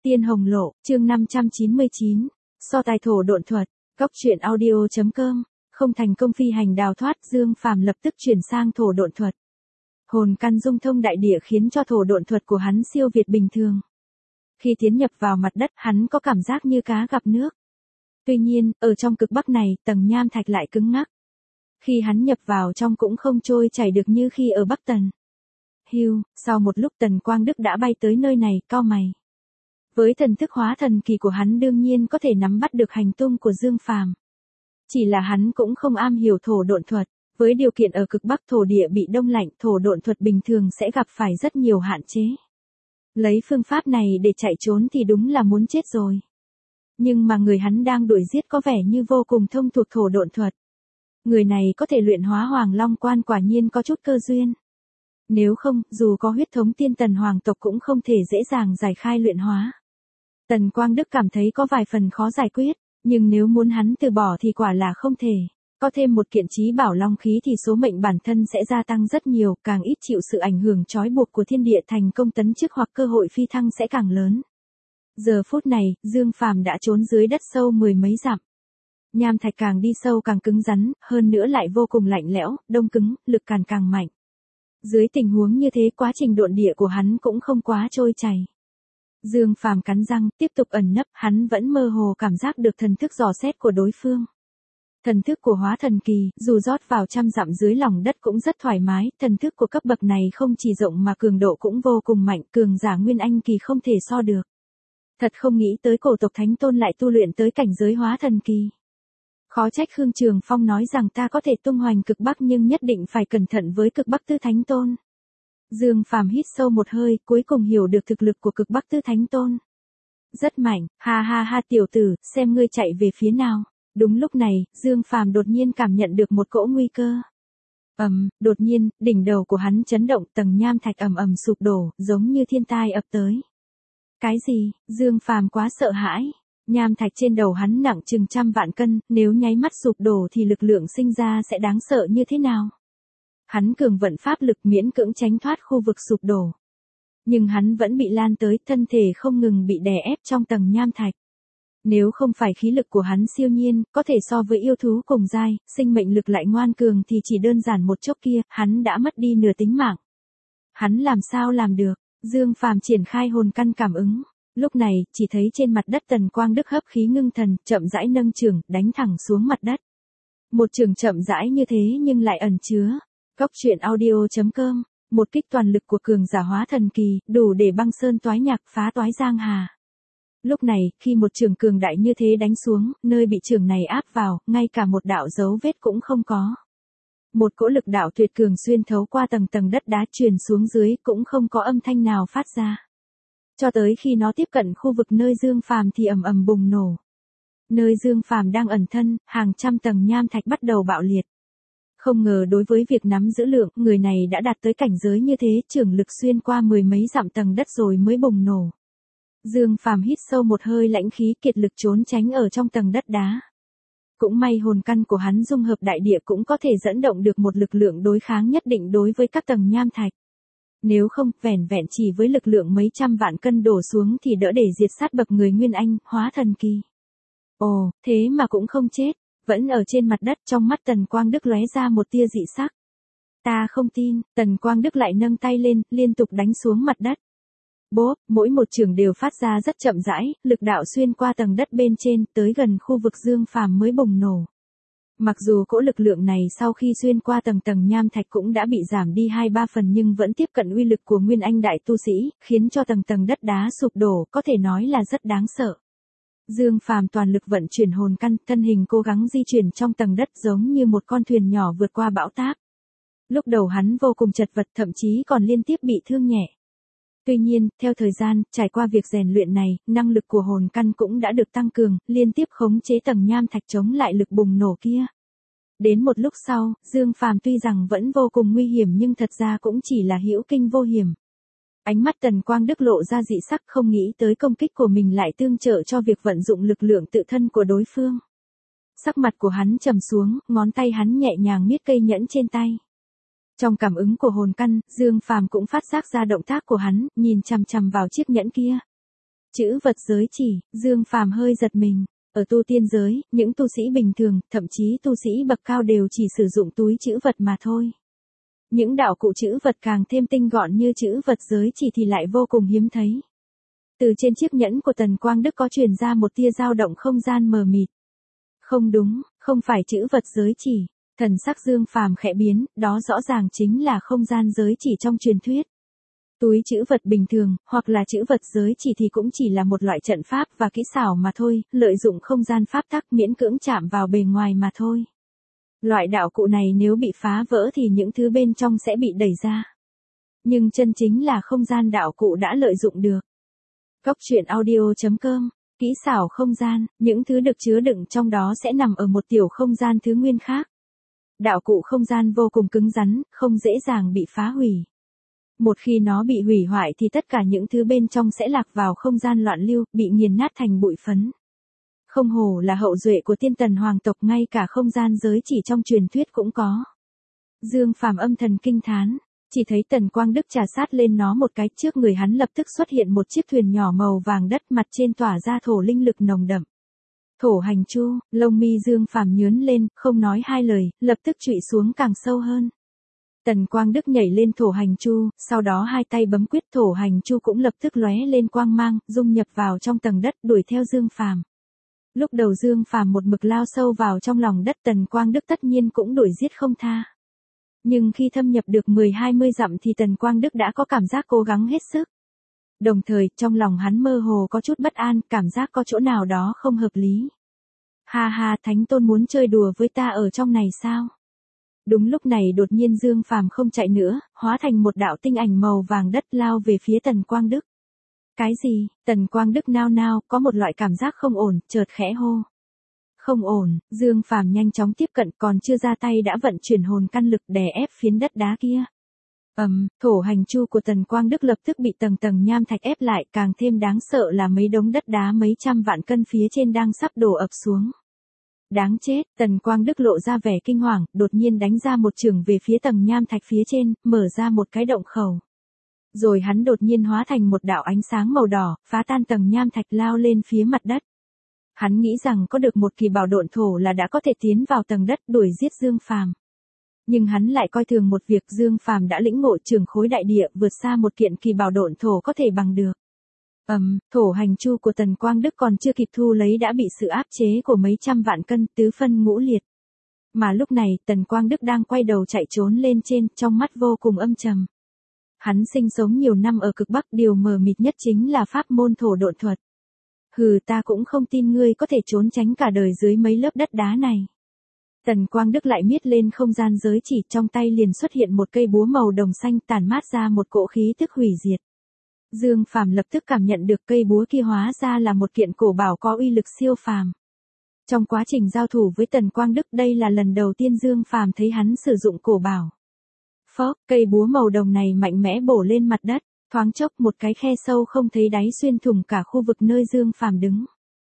Tiên Hồng Lộ, chương 599. So tài thổ độn thuật. Góc truyện audio.com. Không thành công phi hành đào thoát, Dương Phàm lập tức chuyển sang thổ độn thuật. Hồn căn dung thông đại địa khiến cho thổ độn thuật của hắn siêu việt bình thường. Khi tiến nhập vào mặt đất, hắn có cảm giác như cá gặp nước. Tuy nhiên, ở trong cực bắc này, tầng nham thạch lại cứng ngắc. Khi hắn nhập vào trong cũng không trôi chảy được như khi ở Bắc Tần. Sau một lúc Tần Quang Đức đã bay tới nơi này, cau mày. Với thần thức hóa thần kỳ của hắn đương nhiên có thể nắm bắt được hành tung của Dương Phàm. Chỉ là hắn cũng không am hiểu thổ độn thuật, với điều kiện ở cực bắc thổ địa bị đông lạnh, thổ độn thuật bình thường sẽ gặp phải rất nhiều hạn chế. Lấy phương pháp này để chạy trốn thì đúng là muốn chết rồi. Nhưng mà người hắn đang đuổi giết có vẻ như vô cùng thông thuộc thổ độn thuật. Người này có thể luyện hóa Hoàng Long Quan, quả nhiên có chút cơ duyên. Nếu không, dù có huyết thống tiên tần hoàng tộc cũng không thể dễ dàng giải khai luyện hóa. Tần Quang Đức cảm thấy có vài phần khó giải quyết, nhưng nếu muốn hắn từ bỏ thì quả là không thể. Có thêm một kiện chí bảo long khí thì số mệnh bản thân sẽ gia tăng rất nhiều, càng ít chịu sự ảnh hưởng trói buộc của thiên địa, thành công tấn chức hoặc cơ hội phi thăng sẽ càng lớn. Giờ phút này, Dương Phàm đã trốn dưới đất sâu mười mấy dặm. Nham thạch càng đi sâu càng cứng rắn, hơn nữa lại vô cùng lạnh lẽo, đông cứng, lực càn càng mạnh. Dưới tình huống như thế, quá trình độn địa của hắn cũng không quá trôi chảy. Dương Phàm cắn răng, tiếp tục ẩn nấp, hắn vẫn mơ hồ cảm giác được thần thức dò xét của đối phương. Thần thức của hóa thần kỳ, dù rót vào trăm dặm dưới lòng đất cũng rất thoải mái, thần thức của cấp bậc này không chỉ rộng mà cường độ cũng vô cùng mạnh, cường giả Nguyên Anh kỳ không thể so được. Thật không nghĩ tới cổ tộc Thánh Tôn lại tu luyện tới cảnh giới hóa thần kỳ. Khó trách Khương Trường Phong nói rằng ta có thể tung hoành cực bắc nhưng nhất định phải cẩn thận với cực bắc Tư Thánh Tôn. Dương Phàm hít sâu một hơi, cuối cùng hiểu được thực lực của cực bắc Tư Thánh Tôn. Rất mạnh, ha ha ha, tiểu tử, xem ngươi chạy về phía nào. Đúng lúc này, Dương Phàm đột nhiên cảm nhận được một cỗ nguy cơ. Đột nhiên, đỉnh đầu của hắn chấn động, tầng nham thạch ầm ầm sụp đổ, giống như thiên tai ập tới. Cái gì? Dương Phàm quá sợ hãi. Nham thạch trên đầu hắn nặng chừng 100 vạn cân, nếu nháy mắt sụp đổ thì lực lượng sinh ra sẽ đáng sợ như thế nào? Hắn cường vận pháp lực miễn cưỡng tránh thoát khu vực sụp đổ. Nhưng hắn vẫn bị lan tới, thân thể không ngừng bị đè ép trong tầng nham thạch. Nếu không phải khí lực của hắn siêu nhiên, có thể so với yêu thú cùng giai, sinh mệnh lực lại ngoan cường thì chỉ đơn giản một chốc kia, hắn đã mất đi nửa tính mạng. Hắn làm sao làm được? Dương Phàm triển khai hồn căn cảm ứng. Lúc này, chỉ thấy trên mặt đất Tần Quang Đức hấp khí ngưng thần, chậm rãi nâng chưởng, đánh thẳng xuống mặt đất. Một chưởng chậm rãi như thế nhưng lại ẩn chứa. Góc truyện audio.com. Một kích toàn lực của cường giả hóa thần kỳ, đủ để băng sơn toái nhạc, phá toái giang hà. Lúc này, khi một chưởng cường đại như thế đánh xuống, nơi bị chưởng này áp vào, ngay cả một đạo dấu vết cũng không có. Một cỗ lực đạo tuyệt cường xuyên thấu qua tầng tầng đất đá truyền xuống dưới, cũng không có âm thanh nào phát ra. Cho tới khi nó tiếp cận khu vực nơi Dương Phàm thì ầm ầm bùng nổ. Nơi Dương Phàm đang ẩn thân, hàng trăm tầng nham thạch bắt đầu bạo liệt. Không ngờ đối với việc nắm giữ lượng, người này đã đạt tới cảnh giới như thế, chưởng lực xuyên qua mười mấy dặm tầng đất rồi mới bùng nổ. Dương Phàm hít sâu một hơi lãnh khí, kiệt lực trốn tránh ở trong tầng đất đá. Cũng may hồn căn của hắn dung hợp đại địa cũng có thể dẫn động được một lực lượng đối kháng nhất định đối với các tầng nham thạch. Nếu không, vẻn vẹn chỉ với lực lượng mấy trăm vạn cân đổ xuống thì đỡ để diệt sát bậc người Nguyên Anh, hóa thần kỳ. Ồ, thế mà cũng không chết, vẫn ở trên mặt đất. Trong mắt Tần Quang Đức lóe ra một tia dị sắc. Ta không tin. Tần Quang Đức lại nâng tay lên, liên tục đánh xuống mặt đất. Bốp, mỗi một chưởng đều phát ra rất chậm rãi, lực đạo xuyên qua tầng đất bên trên, tới gần khu vực Dương Phàm mới bùng nổ. Mặc dù cỗ lực lượng này sau khi xuyên qua tầng tầng nham thạch cũng đã bị giảm đi 2-3 phần nhưng vẫn tiếp cận uy lực của Nguyên Anh đại tu sĩ, khiến cho tầng tầng đất đá sụp đổ, có thể nói là rất đáng sợ. Dương Phàm toàn lực vận chuyển hồn căn, thân hình cố gắng di chuyển trong tầng đất giống như một con thuyền nhỏ vượt qua bão táp. Lúc đầu hắn vô cùng chật vật, thậm chí còn liên tiếp bị thương nhẹ. Tuy nhiên, theo thời gian, trải qua việc rèn luyện này, năng lực của hồn căn cũng đã được tăng cường, liên tiếp khống chế tầng nham thạch chống lại lực bùng nổ kia. Đến một lúc sau, Dương Phàm tuy rằng vẫn vô cùng nguy hiểm nhưng thật ra cũng chỉ là hữu kinh vô hiểm. Ánh mắt Tần Quang Đức lộ ra dị sắc, không nghĩ tới công kích của mình lại tương trợ cho việc vận dụng lực lượng tự thân của đối phương. Sắc mặt của hắn trầm xuống, ngón tay hắn nhẹ nhàng miết cây nhẫn trên tay. Trong cảm ứng của hồn căn, Dương Phàm cũng phát giác ra động tác của hắn, nhìn chằm chằm vào chiếc nhẫn kia. Chữ vật giới chỉ, Dương Phàm hơi giật mình. Ở tu tiên giới, những tu sĩ bình thường, thậm chí tu sĩ bậc cao đều chỉ sử dụng túi chữ vật mà thôi. Những đạo cụ chữ vật càng thêm tinh gọn như chữ vật giới chỉ thì lại vô cùng hiếm thấy. Từ trên chiếc nhẫn của Tần Quang Đức có truyền ra một tia dao động không gian mờ mịt. Không đúng, không phải chữ vật giới chỉ. Thần sắc Dương Phàm khẽ biến, đó rõ ràng chính là không gian giới chỉ trong truyền thuyết. Túi chữ vật bình thường, hoặc là chữ vật giới chỉ thì cũng chỉ là một loại trận pháp và kỹ xảo mà thôi, lợi dụng không gian pháp tắc miễn cưỡng chạm vào bề ngoài mà thôi. Loại đạo cụ này nếu bị phá vỡ thì những thứ bên trong sẽ bị đẩy ra. Nhưng chân chính là không gian đạo cụ đã lợi dụng được. Góc truyện audio.com, kỹ xảo không gian, những thứ được chứa đựng trong đó sẽ nằm ở một tiểu không gian thứ nguyên khác. Đạo cụ không gian vô cùng cứng rắn, không dễ dàng bị phá hủy. Một khi nó bị hủy hoại thì tất cả những thứ bên trong sẽ lạc vào không gian loạn lưu, bị nghiền nát thành bụi phấn. Không hổ là hậu duệ của tiên tần hoàng tộc, ngay cả không gian giới chỉ trong truyền thuyết cũng có. Dương Phàm âm thần kinh thán, chỉ thấy Tần Quang Đức trà sát lên nó một cái, trước người hắn lập tức xuất hiện một chiếc thuyền nhỏ màu vàng đất, mặt trên tỏa ra thổ linh lực nồng đậm. Thổ hành chu, lông mi Dương Phàm nhướng lên, không nói hai lời, lập tức trụy xuống càng sâu hơn. Tần Quang Đức nhảy lên thổ hành chu, sau đó hai tay bấm quyết, thổ hành chu cũng lập tức lóe lên quang mang, dung nhập vào trong tầng đất, đuổi theo Dương Phàm. Lúc đầu Dương Phàm một mực lao sâu vào trong lòng đất, Tần Quang Đức tất nhiên cũng đuổi giết không tha. Nhưng khi thâm nhập được 10-20 dặm thì Tần Quang Đức đã có cảm giác cố gắng hết sức. Đồng thời, trong lòng hắn mơ hồ có chút bất an, cảm giác có chỗ nào đó không hợp lý. Ha ha, Thánh Tôn muốn chơi đùa với ta ở trong này sao? Đúng lúc này đột nhiên Dương Phàm không chạy nữa, hóa thành một đạo tinh ảnh màu vàng đất lao về phía Tần Quang Đức. Cái gì? Tần Quang Đức nao nao, có một loại cảm giác không ổn, chợt khẽ hô. Không ổn, Dương Phàm nhanh chóng tiếp cận, còn chưa ra tay đã vận chuyển hồn căn lực đè ép phiến đất đá kia. Thổ hành chu của Tần Quang Đức lập tức bị tầng tầng nham thạch ép lại, càng thêm đáng sợ là mấy đống đất đá mấy trăm vạn cân phía trên đang sắp đổ ập xuống. Đáng chết, Tần Quang Đức lộ ra vẻ kinh hoàng, đột nhiên đánh ra một chưởng về phía tầng nham thạch phía trên, mở ra một cái động khẩu. Rồi hắn đột nhiên hóa thành một đạo ánh sáng màu đỏ, phá tan tầng nham thạch lao lên phía mặt đất. Hắn nghĩ rằng có được một kỳ bảo độn thổ là đã có thể tiến vào tầng đất đuổi giết Dương Phàm. Nhưng hắn lại coi thường một việc, Dương Phàm đã lĩnh ngộ trường khối đại địa, vượt xa một kiện kỳ bảo độn thổ có thể bằng được. Thổ hành chu của Tần Quang Đức còn chưa kịp thu lấy đã bị sự áp chế của mấy trăm vạn cân, tứ phân ngũ liệt. Mà lúc này, Tần Quang Đức đang quay đầu chạy trốn lên trên, trong mắt vô cùng âm trầm. Hắn sinh sống nhiều năm ở cực Bắc, điều mờ mịt nhất chính là pháp môn thổ độn thuật. Hừ, ta cũng không tin ngươi có thể trốn tránh cả đời dưới mấy lớp đất đá này. Tần Quang Đức lại miết lên không gian giới chỉ, trong tay liền xuất hiện một cây búa màu đồng xanh, tản mát ra một cỗ khí tức hủy diệt. Dương Phàm lập tức cảm nhận được cây búa kia hóa ra là một kiện cổ bảo có uy lực siêu phàm. Trong quá trình giao thủ với Tần Quang Đức, đây là lần đầu tiên Dương Phàm thấy hắn sử dụng cổ bảo. Phốc, cây búa màu đồng này mạnh mẽ bổ lên mặt đất, thoáng chốc một cái khe sâu không thấy đáy xuyên thủng cả khu vực nơi Dương Phàm đứng.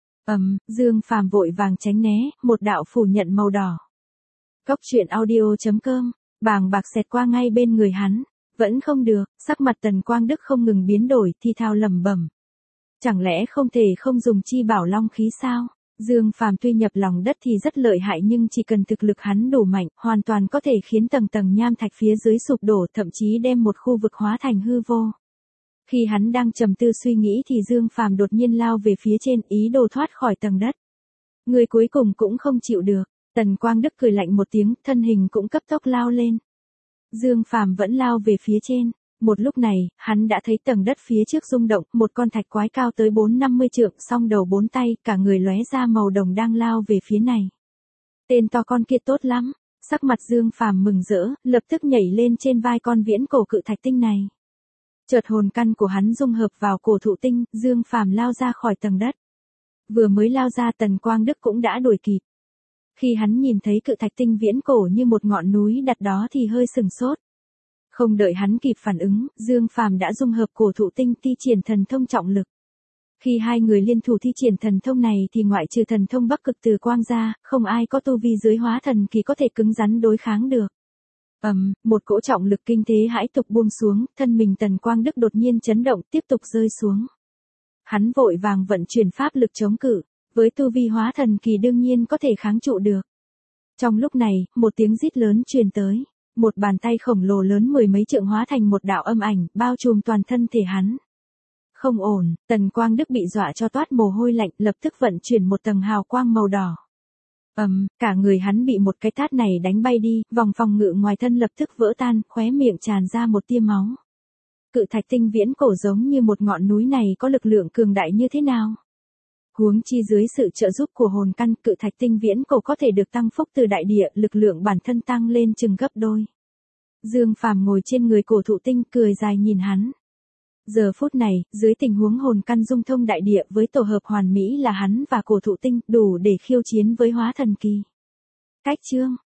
Dương Phàm vội vàng tránh né, một đạo phủ nhận màu đỏ. Góc truyện audio.com, bàng bạc xẹt qua ngay bên người hắn. Vẫn không được, sắc mặt Tần Quang Đức không ngừng biến đổi, thi thao lẩm bẩm. Chẳng lẽ không thể không dùng chi bảo long khí sao? Dương Phàm tuy nhập lòng đất thì rất lợi hại, nhưng chỉ cần thực lực hắn đủ mạnh, hoàn toàn có thể khiến tầng tầng nham thạch phía dưới sụp đổ, thậm chí đem một khu vực hóa thành hư vô. Khi hắn đang trầm tư suy nghĩ thì Dương Phàm đột nhiên lao về phía trên, ý đồ thoát khỏi tầng đất. Người cuối cùng cũng không chịu được, Tần Quang Đức cười lạnh một tiếng, thân hình cũng cấp tốc lao lên. Dương Phàm vẫn lao về phía trên. Một lúc này, hắn đã thấy tầng đất phía trước rung động, một con thạch quái cao tới 4-50 trượng, song đầu 4 tay, cả người lóe ra màu đồng đang lao về phía này. Tên to con kia tốt lắm, sắc mặt Dương Phàm mừng rỡ, lập tức nhảy lên trên vai con viễn cổ cự thạch tinh này. Chợt hồn căn của hắn dung hợp vào cổ thụ tinh, Dương Phàm lao ra khỏi tầng đất. Vừa mới lao ra, Tần Quang Đức cũng đã đuổi kịp. Khi hắn nhìn thấy cự thạch tinh viễn cổ như một ngọn núi đặt đó thì hơi sừng sốt. Không đợi hắn kịp phản ứng, Dương Phàm đã dung hợp cổ thụ tinh thi triển thần thông trọng lực. Khi hai người liên thủ thi triển thần thông này thì ngoại trừ thần thông Bắc Cực Từ Quang ra, không ai có tu vi dưới hóa thần kỳ có thể cứng rắn đối kháng được. Một cỗ trọng lực kinh thế hãi tục buông xuống, thân mình Tần Quang Đức đột nhiên chấn động, tiếp tục rơi xuống. Hắn vội vàng vận chuyển pháp lực chống cự, với tu vi hóa thần kỳ đương nhiên có thể kháng trụ được. Trong lúc này, một tiếng rít lớn truyền tới, một bàn tay khổng lồ lớn mười mấy trượng hóa thành một đạo âm ảnh, bao trùm toàn thân thể hắn. Không ổn, Tần Quang Đức bị dọa cho toát mồ hôi lạnh, lập tức vận chuyển một tầng hào quang màu đỏ. Cả người hắn bị một cái tát này đánh bay đi, vòng phòng ngự ngoài thân lập tức vỡ tan, khóe miệng tràn ra một tia máu. Cự thạch tinh viễn cổ giống như một ngọn núi này có lực lượng cường đại như thế nào? Huống chi dưới sự trợ giúp của hồn căn, cự thạch tinh viễn cổ có thể được tăng phúc từ đại địa, lực lượng bản thân tăng lên chừng gấp đôi. Dương Phàm ngồi trên người cổ thụ tinh cười dài nhìn hắn. Giờ phút này, dưới tình huống hồn căn dung thông đại địa với tổ hợp hoàn mỹ là hắn và cổ thụ tinh, đủ để khiêu chiến với hóa thần kỳ. Cách chương